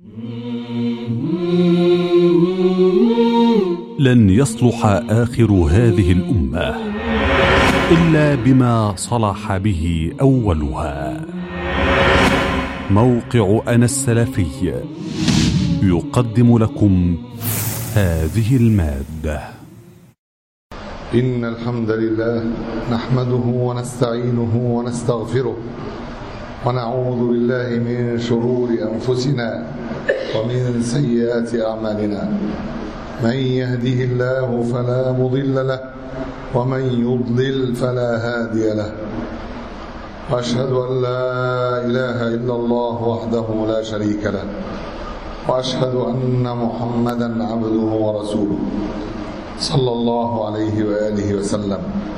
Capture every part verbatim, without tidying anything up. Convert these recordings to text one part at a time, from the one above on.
لن يصلح آخر هذه الأمة إلا بما صلح به أولها. موقع أنا السلفي يقدم لكم هذه المادة. إن الحمد لله نحمده ونستعينه ونستغفره ونعوذ بالله من شرور أنفسنا ومن سيئات أعمالنا. من يهده الله فلا مضل له ومن يضلل فلا هادي له. وأشهد أن لا إله إلا الله وحده لا شريك له وأشهد أن محمدا عبده ورسوله صلى الله عليه وآله وسلم.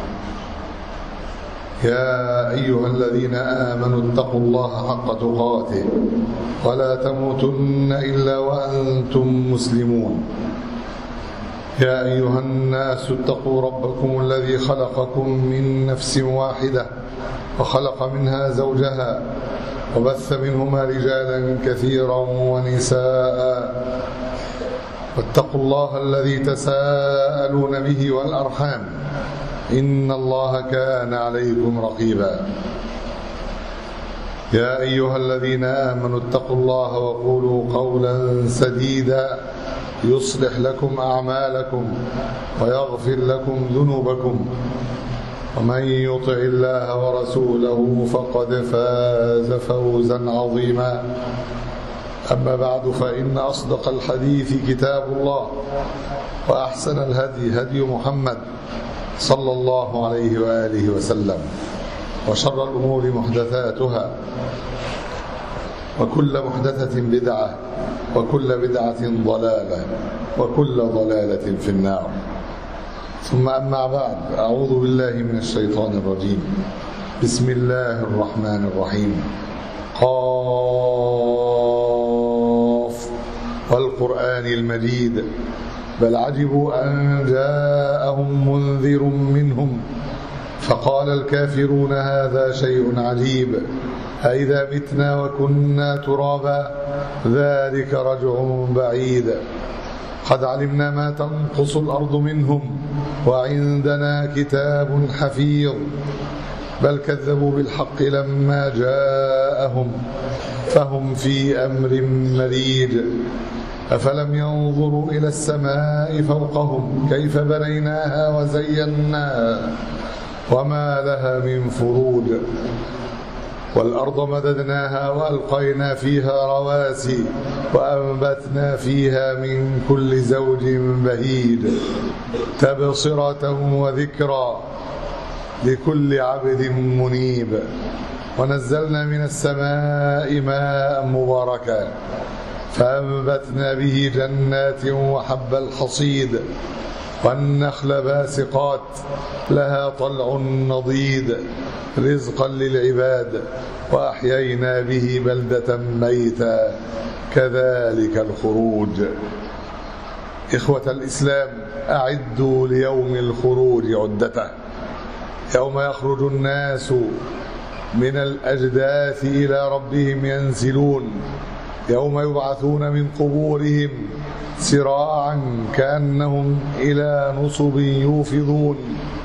يا أيها الذين آمنوا اتقوا الله حق تقاته ولا تموتن إلا وأنتم مسلمون. يا أيها الناس اتقوا ربكم الذي خلقكم من نفس واحدة وخلق منها زوجها وبث منهما رجالا كثيرا ونساء. واتقوا الله الذي تساءلون به والأرحام إن الله كان عليكم رقيبا. يا أيها الذين آمنوا اتقوا الله وقولوا قولا سديدا يصلح لكم أعمالكم ويغفر لكم ذنوبكم ومن يطع الله ورسوله فقد فاز فوزا عظيما. أما بعد فإن أصدق الحديث كتاب الله وأحسن الهدي هدي محمد صلى الله عليه وآله وسلم وشر الأمور محدثاتها وكل محدثة بدعة وكل بدعة ضلالة وكل ضلالة في النار. ثم أما بعد، أعوذ بالله من الشيطان الرجيم. بسم الله الرحمن الرحيم. قاف والقرآن المجيد بل عجبوا أن جاءهم منذر منهم فقال الكافرون هذا شيء عجيب أئذا متنا وكنا ترابا ذلك رجع بعيد قد علمنا ما تنقص الأرض منهم وعندنا كتاب حفيظ بل كذبوا بالحق لما جاءهم فهم في أمر مريج أفلم ينظروا إلى السماء فوقهم كيف بنيناها وزيناها وما لها من فروج والأرض مددناها وألقينا فيها رواسي وأنبتنا فيها من كل زوج بهيج تبصرة وذكرى لكل عبد منيب ونزلنا من السماء ماء مباركا فأنبتنا به جنات وحب الحصيد والنخل باسقات لها طلع نضيد رزقا للعباد وأحيينا به بلدة ميتا كذلك الخروج. إخوة الإسلام، أعدوا ليوم الخروج عدته، يوم يخرج الناس من الأجداث إلى ربهم ينسلون، يوم يبعثون من قبورهم سراعا كأنهم إلى نصب يوفضون،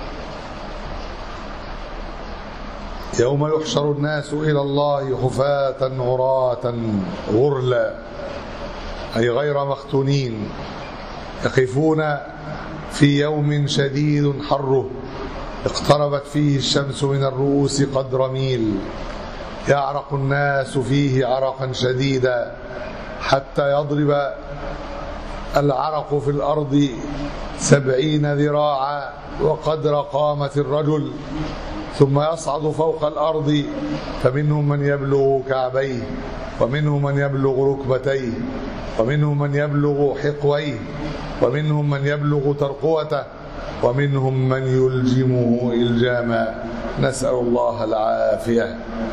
يوم يحشر الناس إلى الله حفاة عراة غرلا أي غير مختونين، يقفون في يوم شديد حره اقتربت فيه الشمس من الرؤوس قدر ميل، يعرق الناس فيه عرقا شديدا حتى يضرب العرق في الأرض سبعين ذراعا وقدر قامة الرجل، ثم يصعد فوق الأرض فمنهم من يبلغ كعبيه ومنهم من يبلغ ركبتيه ومنهم من يبلغ حقويه ومنهم من يبلغ ترقوته ومنهم من يلجمه إلجاما، نسأل الله العافية.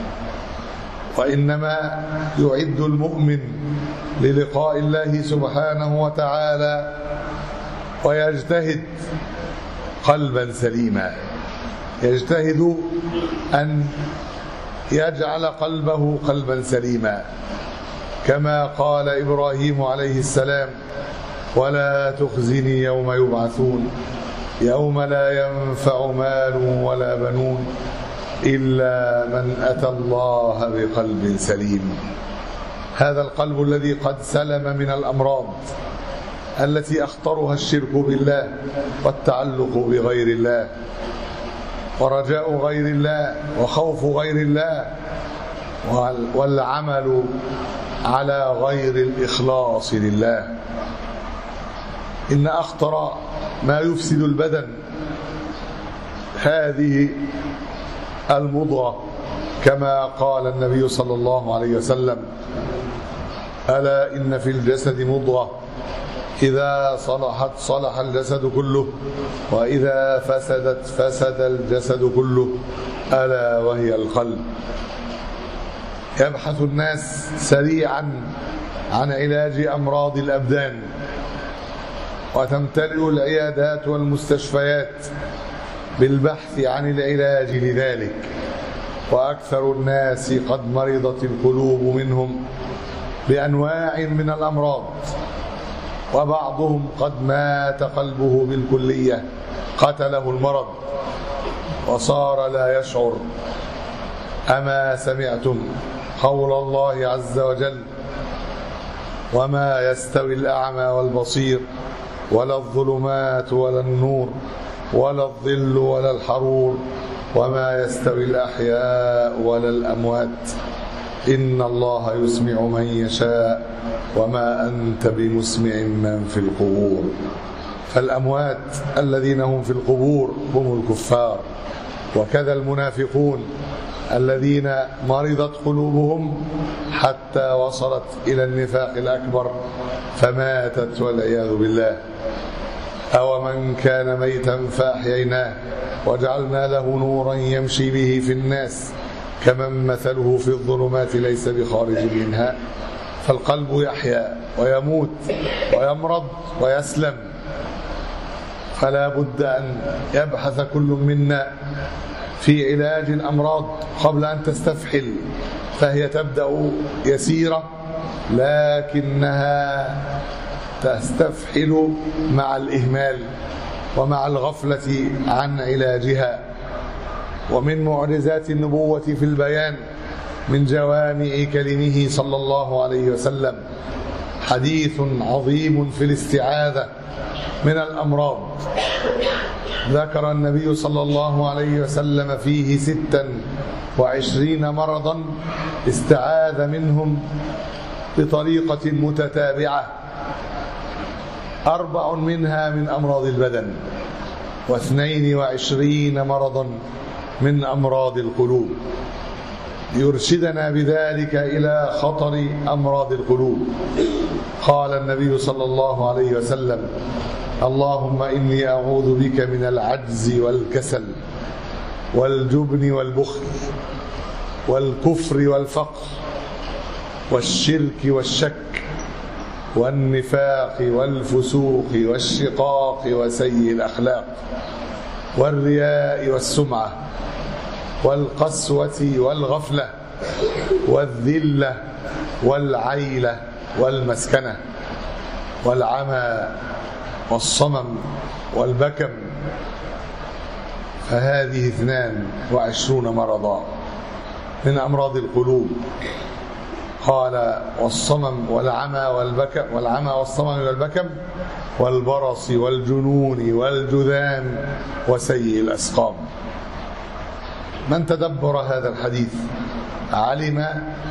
وإنما يعد المؤمن للقاء الله سبحانه وتعالى ويجتهد قلبا سليما، يجتهد أن يجعل قلبه قلبا سليما كما قال إبراهيم عليه السلام: ولا تخزني يوم يبعثون يوم لا ينفع مال ولا بنون إلا من أتى الله بقلب سليم. هذا القلب الذي قد سلم من الأمراض التي أخطرها الشرك بالله والتعلق بغير الله ورجاء غير الله وخوف غير الله والعمل على غير الإخلاص لله. إن أخطر ما يفسد البدن هذه المضغة، كما قال النبي صلى الله عليه وسلم: ألا إن في الجسد مضغة إذا صلحت صلح الجسد كله وإذا فسدت فسد الجسد كله ألا وهي القلب. يبحث الناس سريعا عن علاج أمراض الأبدان، وتمتلئ العيادات والمستشفيات بالبحث عن العلاج لذلك، وأكثر الناس قد مرضت القلوب منهم بأنواع من الأمراض، وبعضهم قد مات قلبه بالكلية، قتله المرض وصار لا يشعر. أما سمعتم قول الله عز وجل: وما يستوي الأعمى والبصير ولا الظلمات ولا النور ولا الظل ولا الحرور وما يستوي الأحياء ولا الأموات إن الله يسمع من يشاء وما أنت بمسمع من في القبور. فالأموات الذين هم في القبور هم الكفار، وكذا المنافقون الذين مرضت قلوبهم حتى وصلت إلى النفاق الأكبر فماتت والعياذ بالله. أو من كان ميتا فأحييناه وجعلنا له نورا يمشي به في الناس كمن مثله في الظلمات ليس بخارج منها. فالقلب يحيا ويموت ويمرض ويسلم، فلا بد أن يبحث كل منا في علاج الأمراض قبل أن تستفحل، فهي تبدأ يسيرة لكنها تستفحل مع الإهمال ومع الغفلة عن علاجها. ومن معجزات النبوة في البيان من جوامع كلمه صلى الله عليه وسلم حديث عظيم في الاستعاذة من الأمراض. ذكر النبي صلى الله عليه وسلم فيه ستا وعشرين مرضا استعاذ منهم بطريقة متتابعة، أربع منها من أمراض البدن واثنين وعشرين مرضا من أمراض القلوب، يرشدنا بذلك إلى خطر أمراض القلوب. قال النبي صلى الله عليه وسلم: اللهم إني أعوذ بك من العجز والكسل والجبن والبخل والكفر والفقر والشرك والشك والنفاق والفسوق والشقاق وسيء الأخلاق والرياء والسمعة والقسوة والغفلة والذلة والعيلة والمسكنة والعمى والصمم والبكم. فهذه اثنان وعشرون مرضا من أمراض القلوب. قال: والصمم والعمى والبكم والعمى والصمم والبكم والبرص والجنون والجذام وسيء الأسقام. من تدبر هذا الحديث علم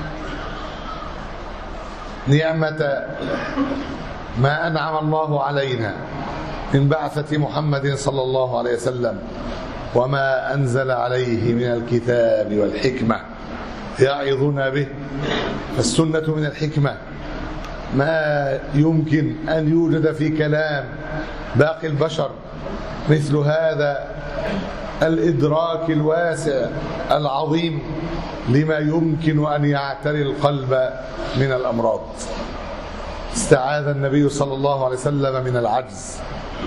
نعمة ما أنعم الله علينا من بعثة محمد صلى الله عليه وسلم وما أنزل عليه من الكتاب والحكمة يعظنا به. فالسنة من الحكمة ما يمكن أن يوجد في كلام باقي البشر مثل هذا الإدراك الواسع العظيم لما يمكن أن يعتري القلب من الأمراض. استعاذ النبي صلى الله عليه وسلم من العجز،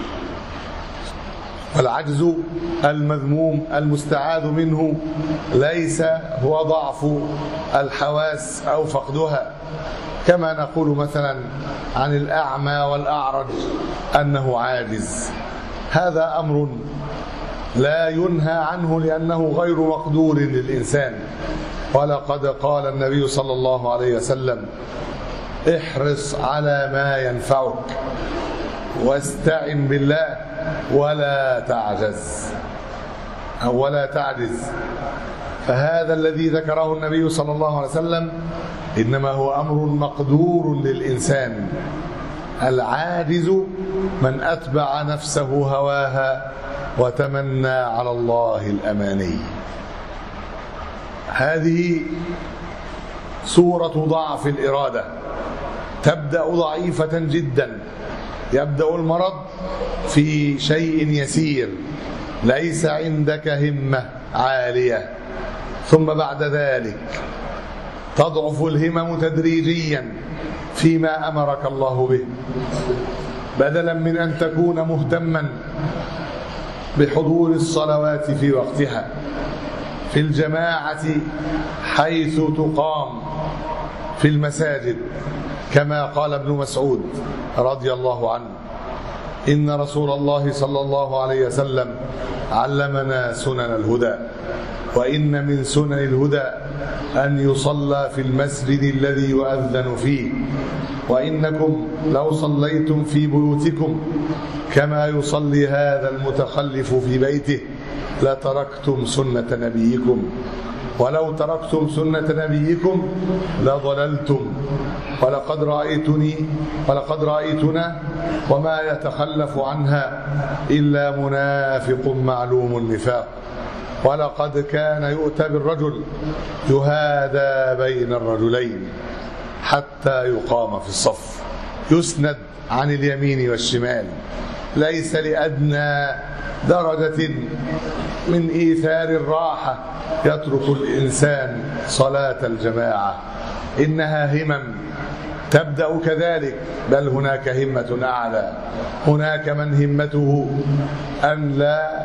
والعجز المذموم المستعاذ منه ليس هو ضعف الحواس أو فقدها، كما نقول مثلا عن الأعمى والأعرج أنه عاجز. هذا أمر لا ينهى عنه لأنه غير مقدور للإنسان. ولقد قال النبي صلى الله عليه وسلم: احرص على ما ينفعك واستعن بالله ولا تعجز أو ولا تعجز. فهذا الذي ذكره النبي صلى الله عليه وسلم إنما هو أمر مقدور للإنسان. العاجز من أتبع نفسه هواها وتمنى على الله الأماني. هذه صورة ضعف الإرادة، تبدأ ضعيفة جدا. يبدأ المرض في شيء يسير، ليس عندك همة عالية، ثم بعد ذلك تضعف الهمم تدريجيا فيما أمرك الله به. بدلا من أن تكون مهتما بحضور الصلوات في وقتها، في الجماعة حيث تقام في المساجد، كما قال ابن مسعود رضي الله عنه: إن رسول الله صلى الله عليه وسلم علمنا سنن الهدى، وإن من سنن الهدى أن يصلى في المسجد الذي يؤذن فيه، وإنكم لو صليتم في بيوتكم كما يصلي هذا المتخلف في بيته لتركتم سنة نبيكم، ولو تركتم سنة نبيكم لضللتم، ولقد رأيتني ولقد رأيتنا وما يتخلف عنها إلا منافق معلوم النفاق، ولقد كان يؤتى بالرجل يهادى بين الرجلين حتى يقام في الصف، يسند عن اليمين والشمال، ليس لأدنى درجة من إيثار الراحة يترك الإنسان صلاة الجماعة. إنها همم تبدأ كذلك، بل هناك همة أعلى. هناك من همته أن لا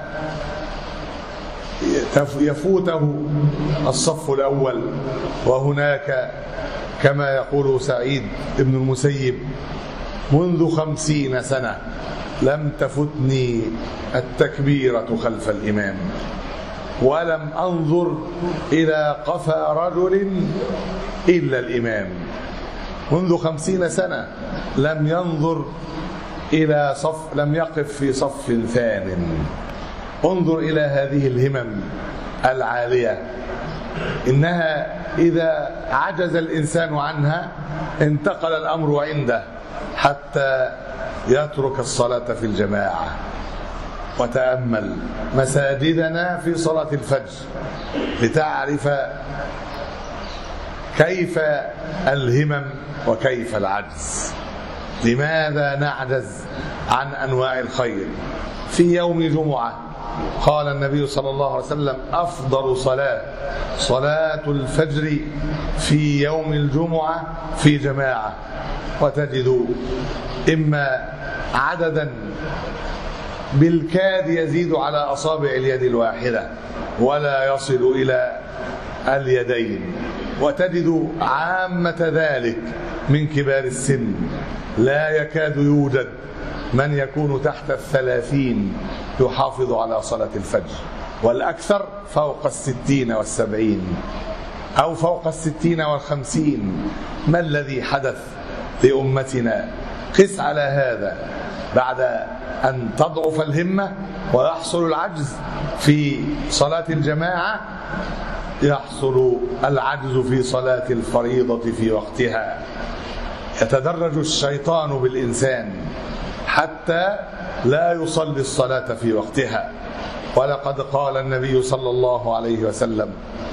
يفوته الصف الأول، وهناك كما يقول سعيد بن المسيب: منذ خمسين سنة لم تفتني التكبيرة خلف الإمام، ولم أنظر إلى قفا رجل إلا الإمام. منذ خمسين سنة لم ينظر إلى صف، لم يقف في صف ثان. انظر إلى هذه الهمم العالية، إنها إذا عجز الإنسان عنها انتقل الأمر عنده حتى يترك الصلاة في الجماعة. وتأمل مساجدنا في صلاة الفجر لتعرف كيف الهمم وكيف العجز. لماذا نعجز عن أنواع الخير؟ في يوم جمعة قال النبي صلى الله عليه وسلم: أفضل صلاة صلاة الفجر في يوم الجمعة في جماعة. وتجد إما عددا بالكاد يزيد على أصابع اليد الواحدة ولا يصل إلى اليدين، وتجد عامة ذلك من كبار السن، لا يكاد يوجد من يكون تحت الثلاثين يحافظ على صلاة الفجر، والأكثر فوق الستين والسبعين أو فوق الستين والخمسين. ما الذي حدث لأمتنا؟ قس على هذا. بعد أن تضعف الهمة ويحصل العجز في صلاة الجماعة، يحصل العجز في صلاة الفريضة في وقتها. يتدرج الشيطان بالإنسان حتى لا يصلي الصلاة في وقتها. ولقد قال النبي صلى الله عليه وسلم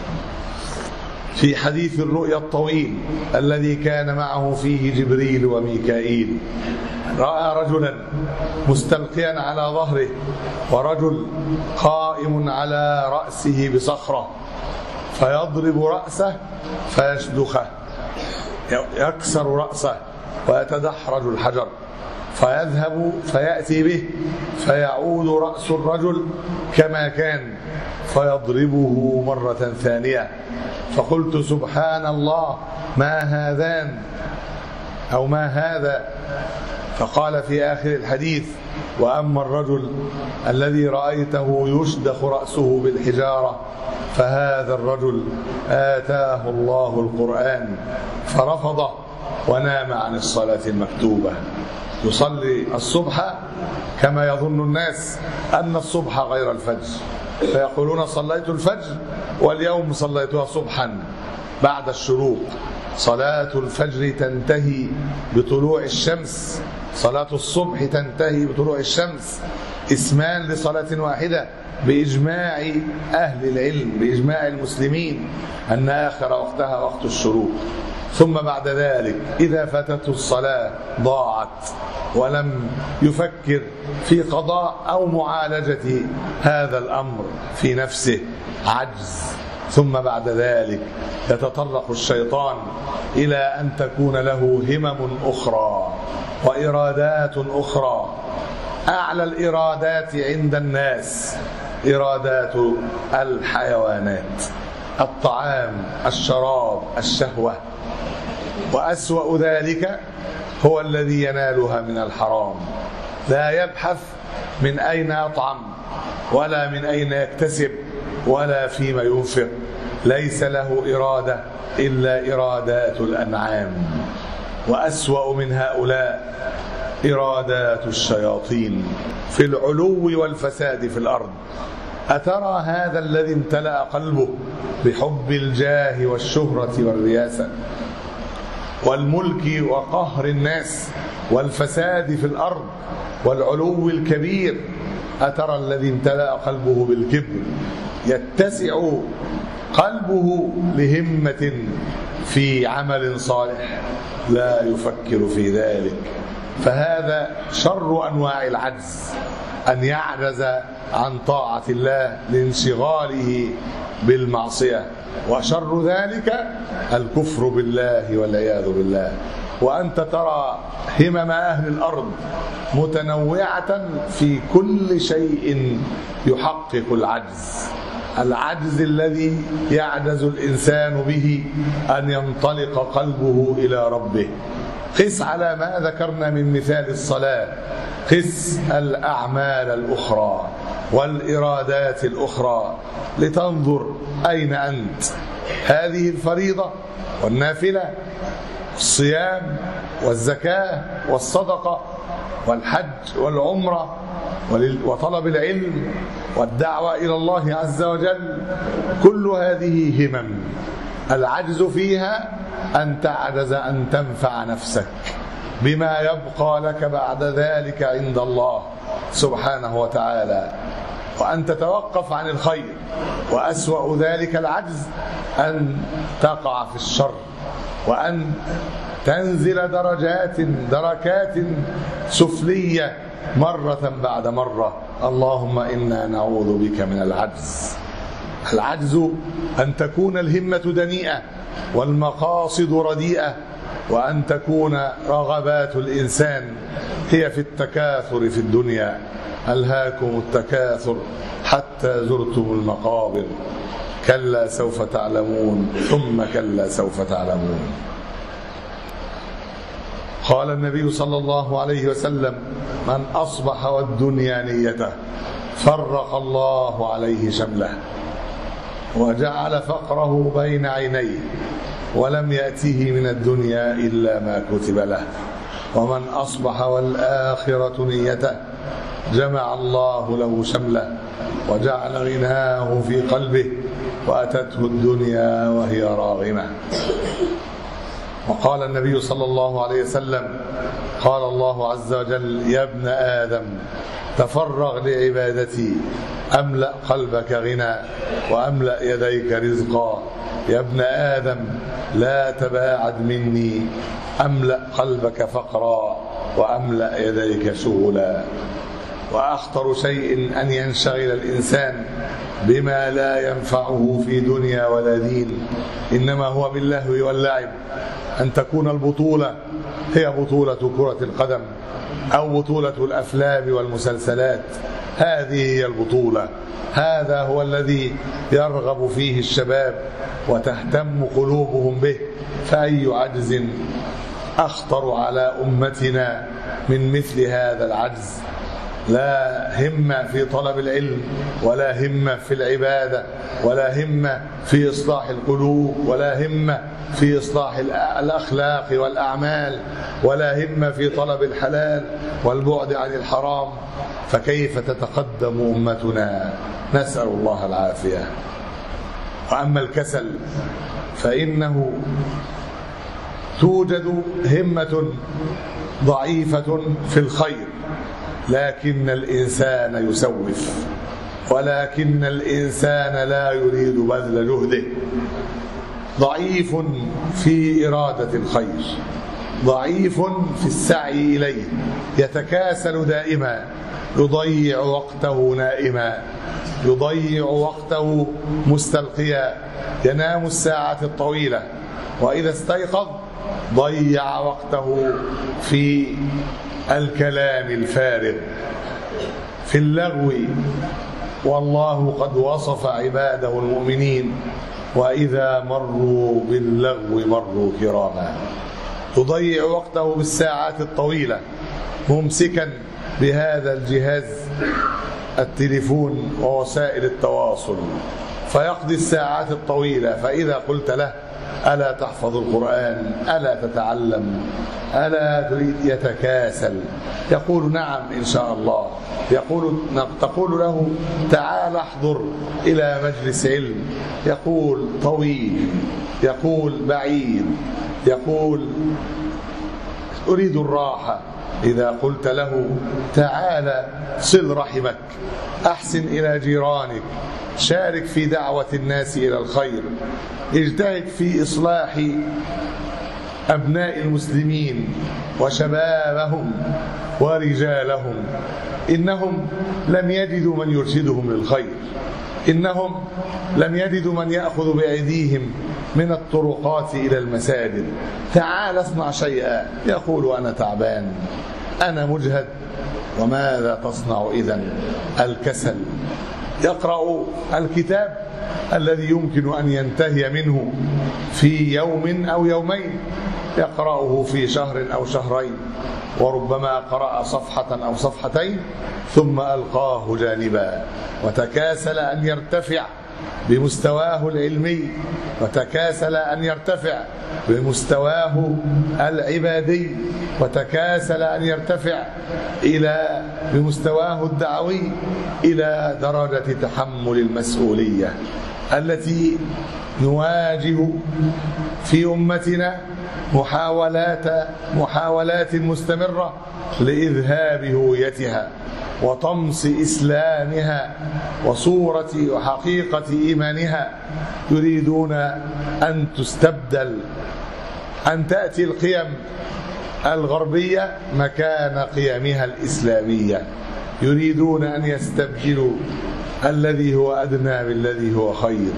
في حديث الرؤيا الطويل الذي كان معه فيه جبريل وميكائيل: رأى رجلا مستلقيا على ظهره، ورجل قائم على رأسه بصخرة، فيضرب رأسه فيشدخه، يكسر رأسه ويتدحرج الحجر، فيذهب فيأتي به فيعود رأس الرجل كما كان فيضربه مرة ثانية. فقلت: سبحان الله، ما هذان؟ أو ما هذا؟ فقال في آخر الحديث: وأما الرجل الذي رأيته يشدخ رأسه بالحجارة فهذا الرجل آتاه الله القرآن فرفضه ونام عن الصلاة المكتوبة. يصلي الصبح كما يظن الناس أن الصبح غير الفجر، فيقولون صليت الفجر واليوم صليتها صبحا بعد الشروق. صلاة الفجر تنتهي بطلوع الشمس، صلاة الصبح تنتهي بطلوع الشمس. اسمان لصلاة واحدة بإجماع أهل العلم، بإجماع المسلمين، أن آخر وقتها وقت الشروق. ثم بعد ذلك إذا فاتته الصلاة ضاعت ولم يفكر في قضاء أو معالجة هذا الأمر في نفسه، عجز. ثم بعد ذلك يتطرق الشيطان إلى أن تكون له همم أخرى وإرادات أخرى. أعلى الإرادات عند الناس إرادات الحيوانات، الطعام، الشراب، الشهوة، وأسوأ ذلك هو الذي ينالها من الحرام. لا يبحث من أين يطعم ولا من أين يكتسب ولا فيما ينفق، ليس له إرادة إلا إرادات الأنعام. وأسوأ من هؤلاء إرادات الشياطين في العلو والفساد في الأرض. أترى هذا الذي امتلأ قلبه بحب الجاه والشهرة والرياسة والملك وقهر الناس والفساد في الأرض والعلو الكبير، أترى الذي امتلأ قلبه بالكبر يتسع قلبه لهمة في عمل صالح؟ لا يفكر في ذلك. فهذا شر أنواع العجز، أن يعجز عن طاعة الله لانشغاله بالمعصية، وشر ذلك الكفر بالله والعياذ بالله. وأنت ترى همم أهل الأرض متنوعة في كل شيء يحقق العجز. العجز الذي يعجز الإنسان به أن ينطلق قلبه إلى ربه. قس على ما ذكرنا من مثال الصلاة، قس الأعمال الأخرى والإرادات الأخرى لتنظر أين أنت. هذه الفريضة والنافلة، الصيام والزكاة والصدقة والحج والعمرة وطلب العلم والدعوة إلى الله عز وجل، كل هذه همم العجز فيها أن تعجز أن تنفع نفسك بما يبقى لك بعد ذلك عند الله سبحانه وتعالى، وأن تتوقف عن الخير. وأسوأ ذلك العجز أن تقع في الشر، وأن تنزل درجات دركات سفلية مرة بعد مرة. اللهم إنا نعوذ بك من العجز. العجز أن تكون الهمة دنيئة والمقاصد رديئة، وأن تكون رغبات الإنسان هي في التكاثر في الدنيا. ألهاكم التكاثر حتى زرتم المقابر، كلا سوف تعلمون ثم كلا سوف تعلمون. قال النبي صلى الله عليه وسلم: من أصبح والدنيا نيته فرق الله عليه شمله وجعل فقره بين عينيه ولم يأته من الدنيا إلا ما كتب له. ومن أصبح والآخرة نيته جمع الله له شمله وجعل غناه في قلبه وأتته الدنيا وهي راغمة. وقال النبي صلى الله عليه وسلم: قال الله عز وجل: يا ابن آدم تفرغ لعبادتي أملأ قلبك غنى وأملأ يديك رزقا. يا ابن آدم لا تباعد مني أملأ قلبك فقرا وأملأ يديك شغلا. وأخطر شيء أن ينشغل الإنسان بما لا ينفعه في دنيا ولا دين، إنما هو باللهو واللعب. أن تكون البطولة هي بطولة كرة القدم أو بطولة الأفلام والمسلسلات، هذه هي البطولة. هذا هو الذي يرغب فيه الشباب وتهتم قلوبهم به. فأي عجز أخطر على أمتنا من مثل هذا العجز. لا همة في طلب العلم، ولا همة في العبادة، ولا همة في إصلاح القلوب، ولا همة في إصلاح الأخلاق والأعمال، ولا همة في طلب الحلال والبعد عن الحرام، فكيف تتقدم أمتنا؟ نسأل الله العافية. وأما الكسل فإنه توجد همة ضعيفة في الخير، لكن الإنسان يسوف، ولكن الإنسان لا يريد بذل جهده. ضعيف في إرادة الخير، ضعيف في السعي إليه، يتكاسل دائما، يضيع وقته نائما، يضيع وقته مستلقيا، ينام الساعات الطويلة، وإذا استيقظ ضيع وقته في الكلام الفارغ، في اللغو. والله قد وصف عباده المؤمنين: وإذا مروا باللغو مروا كراما. يضيع وقته بالساعات الطويلة ممسكا بهذا الجهاز التليفون ووسائل التواصل، فيقضي الساعات الطويلة. فإذا قلت له: ألا تحفظ القرآن؟ ألا تتعلم؟ ألا تريد؟ يتكاسل. يقول: نعم إن شاء الله. يقول تقول له: تعال احضر إلى مجلس علم. يقول: طويل. يقول: بعيد. يقول: أريد الراحة. إذا قلت له: تعال صل رحمك، أحسن إلى جيرانك، شارك في دعوة الناس إلى الخير، اجتهد في إصلاح أبناء المسلمين وشبابهم ورجالهم، إنهم لم يجدوا من يرشدهم للخير، إنهم لم يجدوا من يأخذ بأيديهم من الطرقات إلى المساجد. تعال اصنع شيئا. يقول: أنا تعبان، أنا مجهد. وماذا تصنع إذن؟ الكسل. يقرأ الكتاب الذي يمكن أن ينتهي منه في يوم أو يومين، يقرأه في شهر أو شهرين، وربما قرأ صفحة أو صفحتين ثم ألقاه جانبا، وتكاسل أن يرتفع بمستواه العلمي، وتكاسل أن يرتفع بمستواه العبادي، وتكاسل أن يرتفع إلى بمستواه الدعوي إلى درجة تحمل المسؤولية التي نواجه في أمتنا محاولات محاولات مستمرة لإذهاب هويتها وطمس إسلامها وصورة وحقيقة إيمانها. يريدون أن تستبدل، أن تأتي القيم الغربية مكان قيمها الإسلامية. يريدون أن يستبدلوا الذي هو أدنى بالذي هو خير.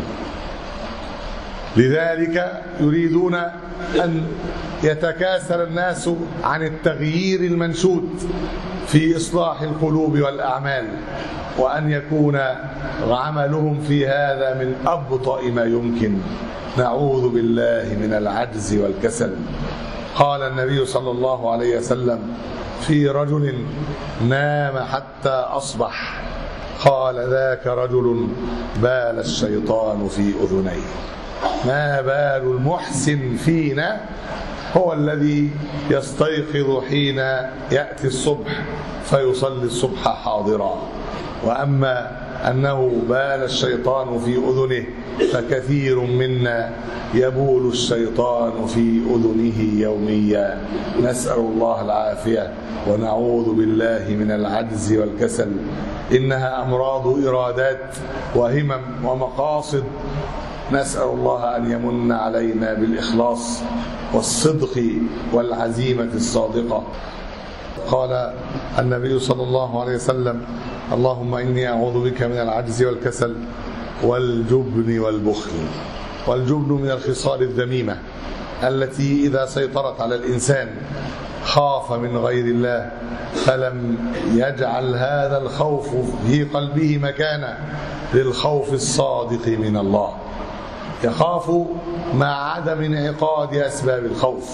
لذلك يريدون أن يتكاسل الناس عن التغيير المنشود في إصلاح القلوب والأعمال، وأن يكون عملهم في هذا من أبطأ ما يمكن. نعوذ بالله من العجز والكسل. قال النبي صلى الله عليه وسلم في رجل نام حتى أصبح، قال: ذاك رجل بال الشيطان في أذنيه. ما بال المحسن فينا هو الذي يستيقظ حين يأتي الصبح فيصلي الصبح حاضرا، وأما أنه بال الشيطان في أذنه فكثير منا يبول الشيطان في أذنه يوميا. نسأل الله العافية ونعوذ بالله من العجز والكسل. إنها أمراض إرادات وهمم ومقاصد. نسأل الله أن يمن علينا بالإخلاص والصدق والعزيمة الصادقة. قال النبي صلى الله عليه وسلم: اللهم إني أعوذ بك من العجز والكسل والجبن والبخل. والجبن من الخصال الذميمة التي إذا سيطرت على الإنسان خاف من غير الله فلم يجعل هذا الخوف في قلبه مكانا للخوف الصادق من الله. يخاف مع عدم انعقاد أسباب الخوف،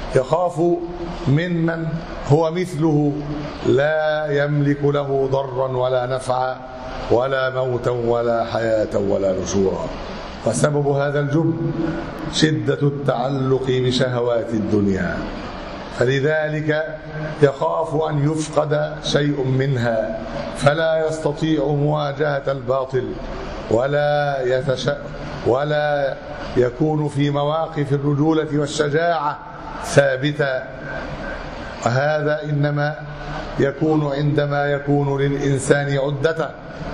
يخاف ممن هو مثله لا يملك له ضرا ولا نفعا ولا موتا ولا حياة ولا نشورا. وسبب هذا الجبن شدة التعلق بشهوات الدنيا، فلذلك يخاف أن يفقد شيء منها فلا يستطيع مواجهة الباطل ولا يتش... ولا يكون في مواقف الرجولة والشجاعة ثابتا. وهذا إنما يكون عندما يكون للإنسان عدته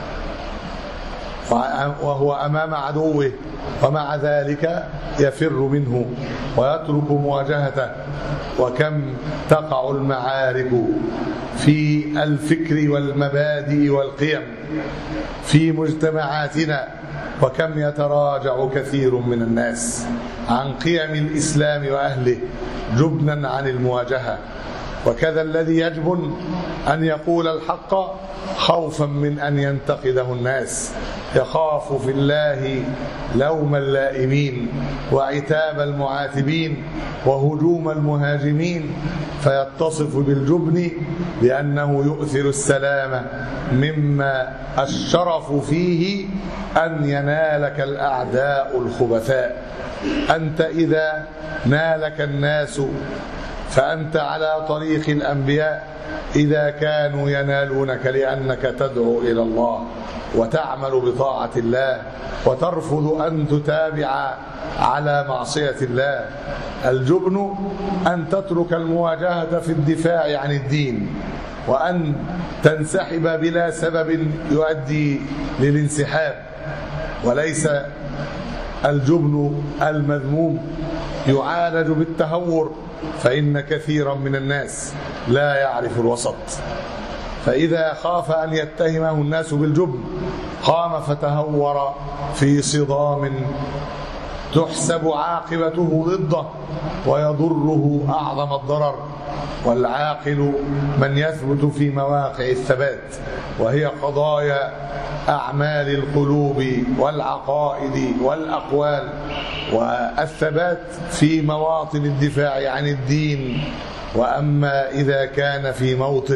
وهو أمام عدوه، ومع ذلك يفر منه ويترك مواجهته. وكم تقع المعارك في الفكر والمبادئ والقيم في مجتمعاتنا، وكم يتراجع كثير من الناس عن قيم الإسلام وأهله جبنا عن المواجهة. وكذا الذي يجبن أن يقول الحق خوفا من أن ينتقده الناس، يخاف في الله لوم اللائمين وعتاب المعاتبين وهجوم المهاجمين، فيتصف بالجبن لأنه يؤثر السلام مما الشرف فيه أن ينالك الأعداء الخبثاء. أنت إذا نالك الناس فأنت على طريق الأنبياء إذا كانوا ينالونك لأنك تدعو إلى الله وتعمل بطاعة الله وترفض أن تتابع على معصية الله. الجبن أن تترك المواجهة في الدفاع عن الدين وأن تنسحب بلا سبب يؤدي للانسحاب، وليس الجبن المذموم يعالج بالتهور، فإن كثيرا من الناس لا يعرف الوسط، فإذا خاف أن يتهمه الناس بالجبن قام فتهور في صدام تحسب عاقبته ضده ويضره أعظم الضرر. والعاقل من يثبت في مواقع الثبات، وهي قضايا أعمال القلوب والعقائد والأقوال، والثبات في مواطن الدفاع عن الدين. وأما إذا كان في موطن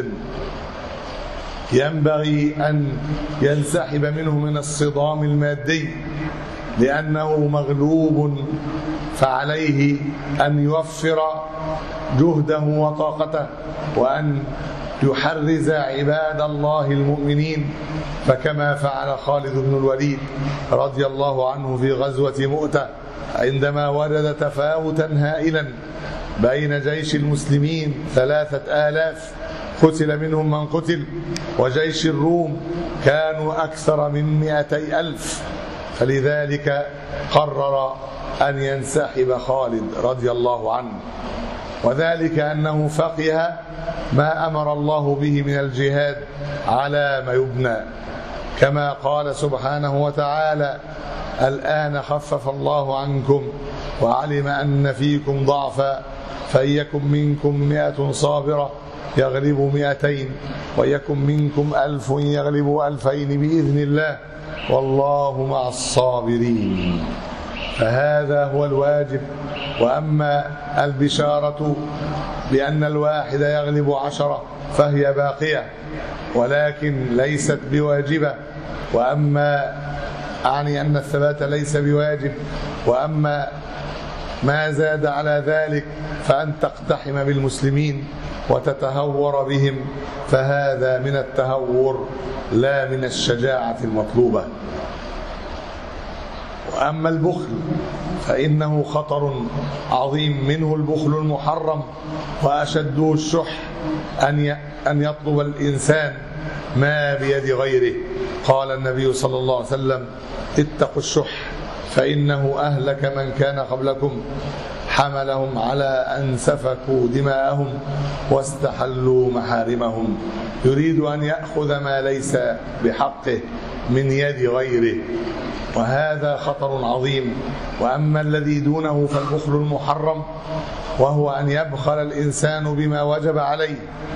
ينبغي أن ينسحب منه من الصدام المادي لأنه مغلوب، فعليه أن يوفر جهده وطاقته وأن يحرز عباد الله المؤمنين، فكما فعل خالد بن الوليد رضي الله عنه في غزوة مؤتة عندما وجد تفاوتا هائلا بين جيش المسلمين ثلاثة آلاف قتل منهم من قتل، وجيش الروم كانوا أكثر من مئتي ألف، فلذلك قرر أن ينسحب خالد رضي الله عنه، وذلك أنه فقه ما أمر الله به من الجهاد على ما يبنى، كما قال سبحانه وتعالى: الآن خفف الله عنكم وعلم أن فيكم ضعفا فإن منكم مئة صابرة يغلب مئتين ويكن منكم ألف يغلب ألفين بإذن الله والله مع الصابرين. فهذا هو الواجب. وأما البشارة بأن الواحد يغلب عشرة فهي باقية ولكن ليست بواجبة. وأما أعني أن الثبات ليس بواجب. وأما ما زاد على ذلك فأن تقتحم بالمسلمين وتتهور بهم، فهذا من التهور لا من الشجاعة المطلوبة. وأما البخل فإنه خطر عظيم، منه البخل المحرم وأشده الشح، أن يطلب الإنسان ما بيد غيره. قال النبي صلى الله عليه وسلم: اتقوا الشح فإنه أهلك من كان قبلكم، حملهم على أن سفكوا دماءهم واستحلوا محارمهم. يريد أن يأخذ ما ليس بحقه من يد غيره، وهذا خطر عظيم. وأما الذي دونه فالبخل المحرم، وهو أن يبخل الإنسان بما وجب عليه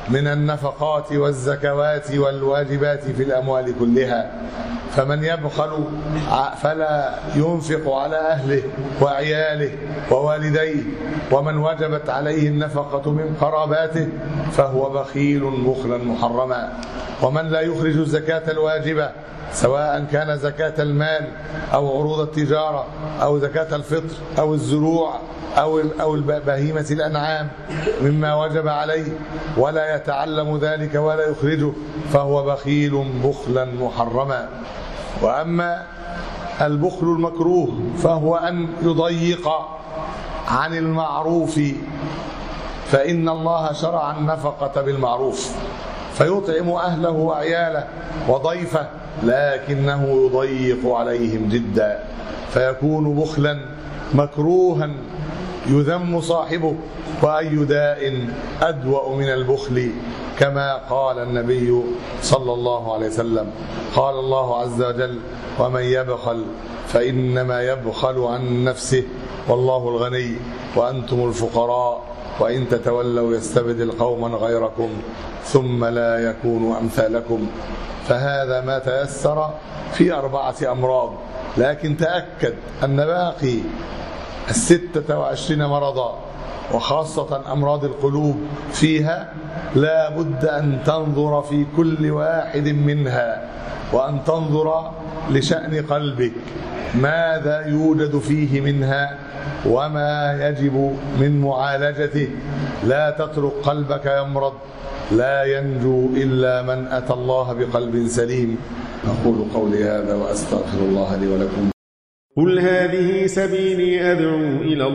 من النفقات والزكوات والواجبات في الأموال كلها. فمن يبخل فلا ينفق على أهله وعياله ووالديه ومن وجبت عليه النفقة من قراباته فهو بخيل بخلا محرما. ومن لا يخرج الزكاة الواجبة سواء كان زكاة المال أو عروض التجارة أو زكاة الفطر أو الزروع أو أو بهيمة الأنعام مما وجب عليه ولا يتعلم ذلك ولا يخرجه فهو بخيل بخلا محرما. وأما البخل المكروه فهو أن يضيق عن المعروف، فإن الله شرع النفقة بالمعروف فيطعم أهله وعياله وضيفه، لكنه يضيق عليهم جدا فيكون بخلا مكروها يذم صاحبه. وأي داء أدوأ من البخل، كما قال النبي صلى الله عليه وسلم. قال الله عز وجل: ومن يبخل فإنما يبخل عن نفسه والله الغني وأنتم الفقراء وإن تتولوا يستبدل قوما غيركم ثم لا يكونوا أمثالكم. فهذا ما تيسر في أربعة أمراض، لكن تأكد أن باقي الستة وعشرين مرضا وخاصة أمراض القلوب فيها لا بد أن تنظر في كل واحد منها وأن تنظر لشأن قلبك ماذا يوجد فيه منها وما يجب من معالجته. لا تترك قلبك يمرض، لا ينجو إلا من أتى الله بقلب سليم. أقول قولي هذا وأستغفر الله لي ولكم. قل هذه سبيلي أدعو إلى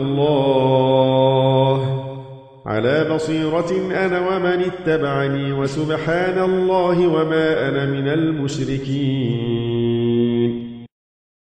الله على بصيرة أنا ومن اتبعني وسبحان الله وما أنا من المشركين.